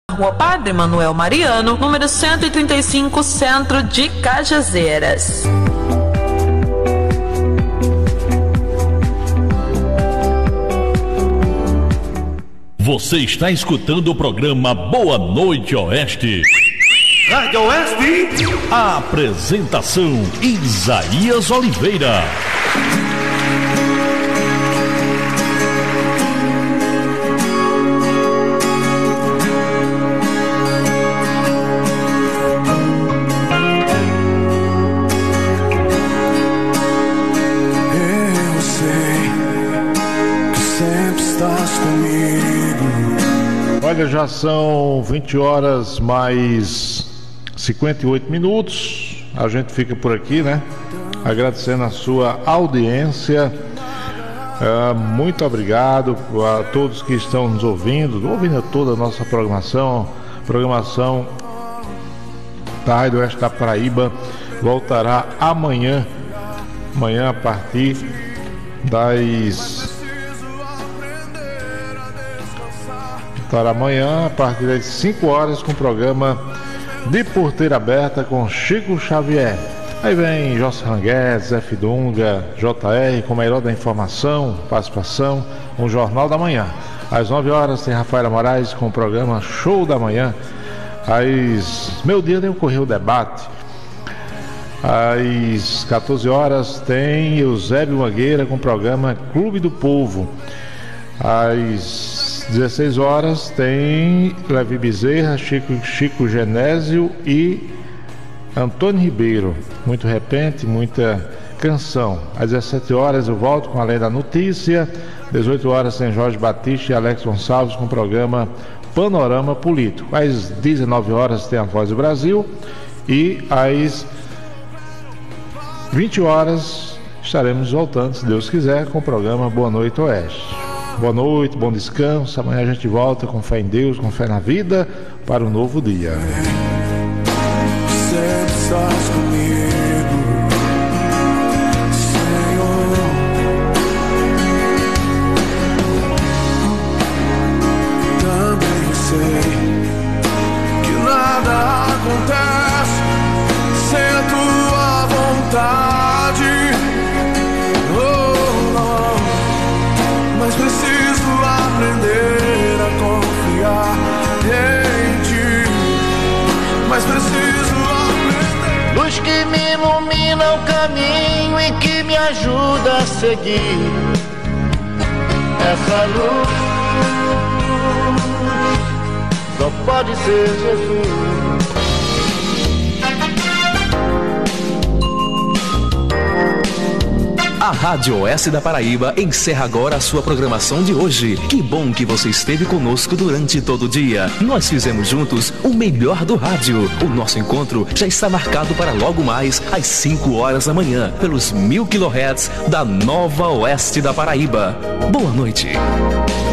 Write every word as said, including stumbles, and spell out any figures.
Rua Padre Manuel Mariano, número cento e trinta e cinco, Centro de Cajazeiras. Você está escutando o programa Boa Noite Oeste. Rádio Oeste. A apresentação Isaías Oliveira. Olha, já são vinte horas mais cinquenta e oito minutos. A gente fica por aqui, né? Agradecendo a sua audiência. Uh, muito obrigado a todos que estão nos ouvindo, ouvindo toda a nossa programação. Programação da Rádio Oeste da Paraíba voltará amanhã. Amanhã a partir das... Para amanhã, a partir das cinco horas, com o programa De Porteira Aberta com Chico Xavier. Aí vem José Ranguedes, Zé Fidunga, J R, com a melhor da informação, participação, um Jornal da Manhã. Às nove horas tem Rafaela Moraes com o programa Show da Manhã. Às meu dia nem ocorreu o debate. Às quatorze horas tem Eusébio Mangueira com o programa Clube do Povo. Às dezesseis horas tem Levi Bezerra, Chico, Chico Genésio e Antônio Ribeiro. Muito repente, muita canção. Às dezessete horas eu volto com a Lei da Notícia. dezoito horas tem Jorge Batista e Alex Gonçalves com o programa Panorama Político. Às dezenove horas tem a Voz do Brasil. E às vinte horas estaremos voltando, se Deus quiser, com o programa Boa Noite Oeste. Boa noite, bom descanso. Amanhã a gente volta com fé em Deus, com fé na vida, para um novo dia. Sempre estás comigo, Senhor. Também sei que nada acontece sem a tua vontade. Oh, não. Mas preciso aprender a confiar em ti. Mas preciso aprender. Luz que me ilumina o caminho e que me ajuda a seguir. Essa luz só pode ser Jesus. A Rádio Oeste da Paraíba encerra agora a sua programação de hoje. Que bom que você esteve conosco durante todo o dia. Nós fizemos juntos o melhor do rádio. O nosso encontro já está marcado para logo mais às cinco horas da manhã, pelos mil quilohertz da Nova Oeste da Paraíba. Boa noite.